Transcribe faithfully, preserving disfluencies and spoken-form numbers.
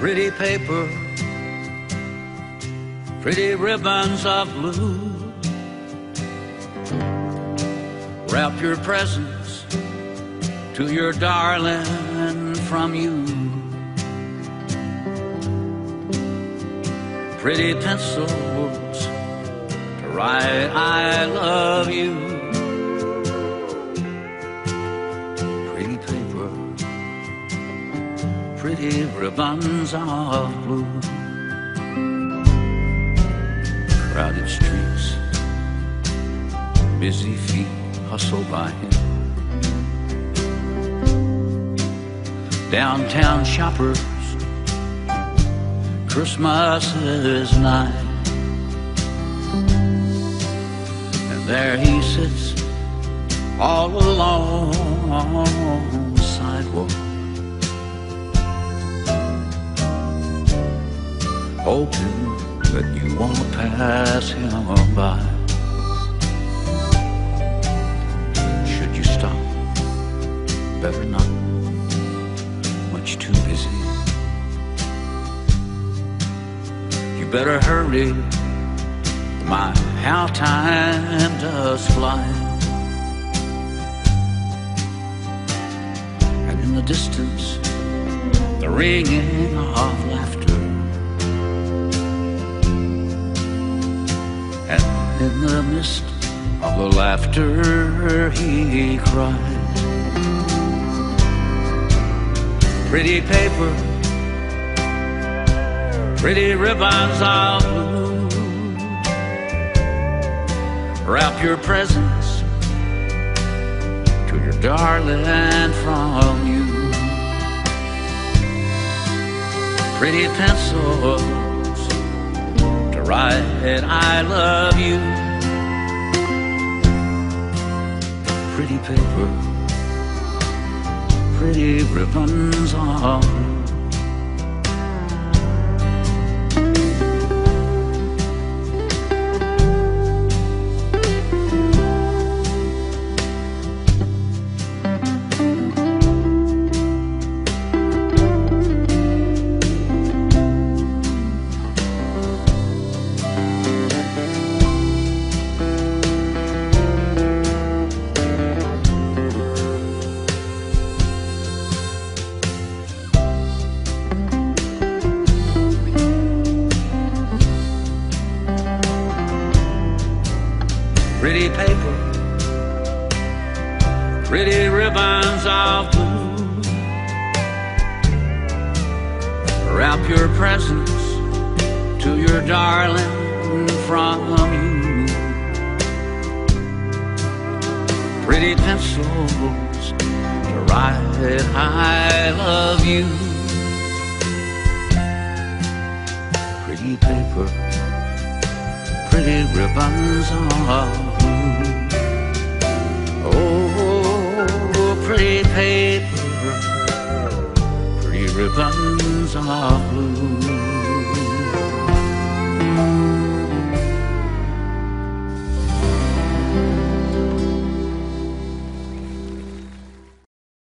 Pretty paper, pretty ribbons of blue. Wrap your presents to your darling from you. Pretty pencils to write I love you. Pretty paper, pretty ribbons of blue. Crowded streets, busy feet hustle by him. Downtown shoppers, Christmas is nigh, and there he sits all alone on the sidewalk, hoping that you won't pass him by. Should you stop? Better not, much too busy. You better hurry, my, how time does fly. And in the distance, the ringing of laughter, and in the midst of the laughter he cried. Pretty paper, pretty ribbons of blue. Wrap your presents to your darling from you. Pretty pencils to write I love you. Pretty paper, pretty ribbons of blue. Pretty paper, pretty ribbons of blue. Wrap your presents to your darling from you. Pretty pencils to write I love you. Pretty paper, pretty ribbons of blue. Oh, pretty paper, pretty ribbons of blue.